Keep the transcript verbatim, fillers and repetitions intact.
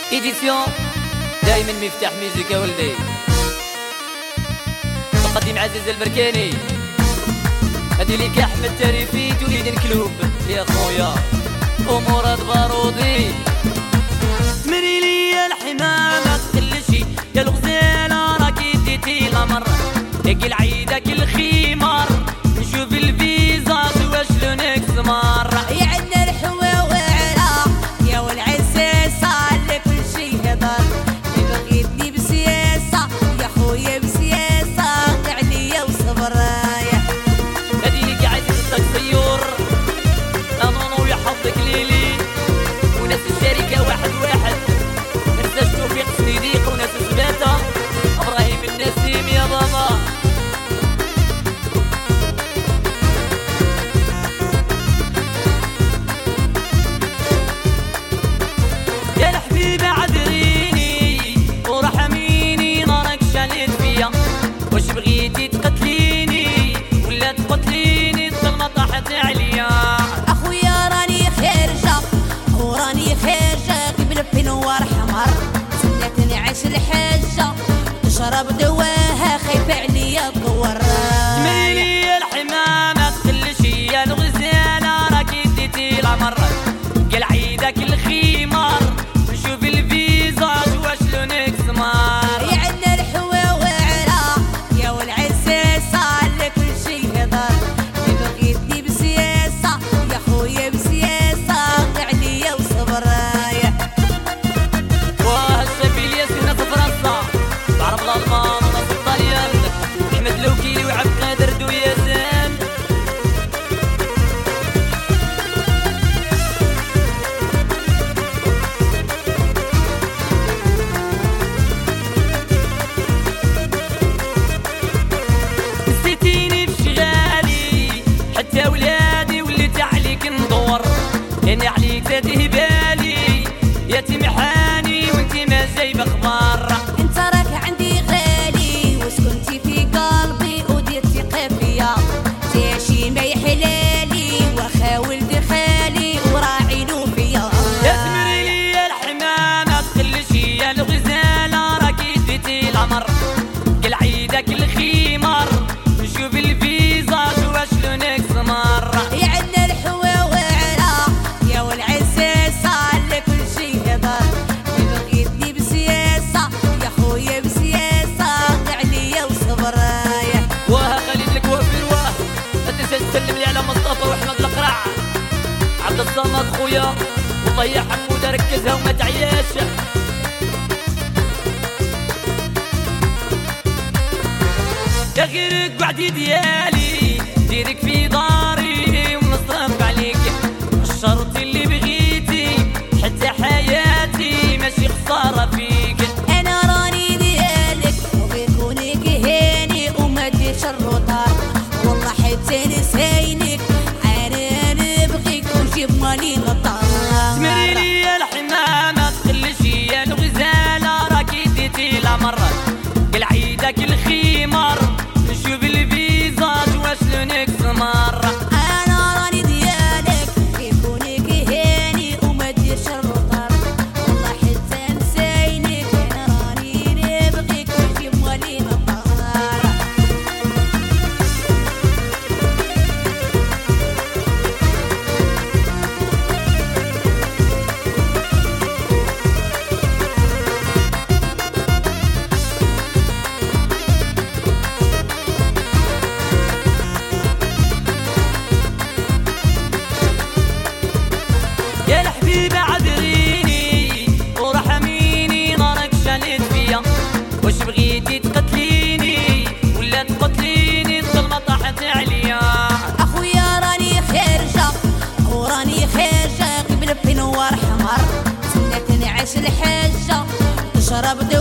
إيديسيون دايما مفتاح ميوزيكا ولدي. مقدم عزيز البركاني، هادي ليك أحمد تاريفي توليد الكلوب يا خويا ومراد بارودي. تمري لي الحمام ما تخلشي يا الغزالة راكي ديتي الأمر، ياكي العيدك الخمار نشوف الفيزاج واش لونك سمار. يا عنا الحوا وعلا يا والعساسة اللي كل شي هضر، اللي بغيتني بسياسة يا خويا بسياسة عليا وصبر. هادي ليك عزيز التكسيور نانونو يحفظك ليلي وناس الشركة واحد واحد، ناس توفيق صديق وناس سباتة ابراهيم النسيم يا بابا. يا الحبيبة عذريني ورحميني نارك شالت فيا، واش بغيتي تقتليني ولا تقتليني الظلمة طاحت عليا. اخويا راني خارجة وراني خارجة قبل في نوار حمر، سنة نعيش الحاجة تشرب دواها خايفة عليا تدور. تميلي الحمام ما تخلشي يا الغزالة راكي ديتي العمر، قال عيدك الخمار نشوف الفيزاج واش لونك سمار. يا عنا الحوا وعلا يا والعساسة اللي كل شي هضر، اللي بغيتني بسياسة يا خويا بسياسة عليا وصبر. وهالسبيل ياسين ناس فرنسا بعرب الألمان وناس الطليان، أحمد لوكي وعبد القادر دويازان. نسيتيني بشغالي حتى ولادي وليت عليك ندور، لاني عليك زاد هبالي يا تمحاني وانتي ما جايبه اخبار. انت راك عندي غالي وسكنتي في قلبي وديرتي قافية، تعيشي ما يحلالي واخا ولد خالي وراعينو فيا. يا تمري يا الحمام ما تخلشي يا الغزالة راكي ديتي العمر، قال عيدك الخمار نشوف الفيزاج واش لونك سمار. يا عنا الحوا وعلا يا والعساسة اللي كل شي هضر، اللي بغيتني بسياسة يا خويا بسياسة عليا وصبر. واه خليت لك وافر واه ما تنساش تسلم لي على مصطفى واحمد القرع عبد الصمد خويا، والله يا حمودة ركزها وما تعياش. يا غيرك وعدي ديالي ديرك في داري ونصرف عليك الشرط اللي بغيتي حتى حياتي ماشي خسارة فيك. انا راني ديالك وبيكونك هاني وما ديرش الروطار، والله حتى نساينك انا نبغيك وجيب مالي غطار. تمري يا الحمام ما تخلشي يا الغزالة راكي ديتي العمر، قال عيدك الخمار نشوف الفيزاج واش لونك سمار. انا راني ديالك بيكونك هاني وما ديرش الروطار، والله حتى نساينك انا راني نبغيك وجيب مالي غطار. يا الحبيبة عذريني ورحميني نارك شالت فيا، واش بغيتي تقتليني ولا تقتليني الظلمة طاحت عليا. اخويا راني خارجة وراني خارجة قبل في نوار حمر، سنة نعيش الحاجة تشرب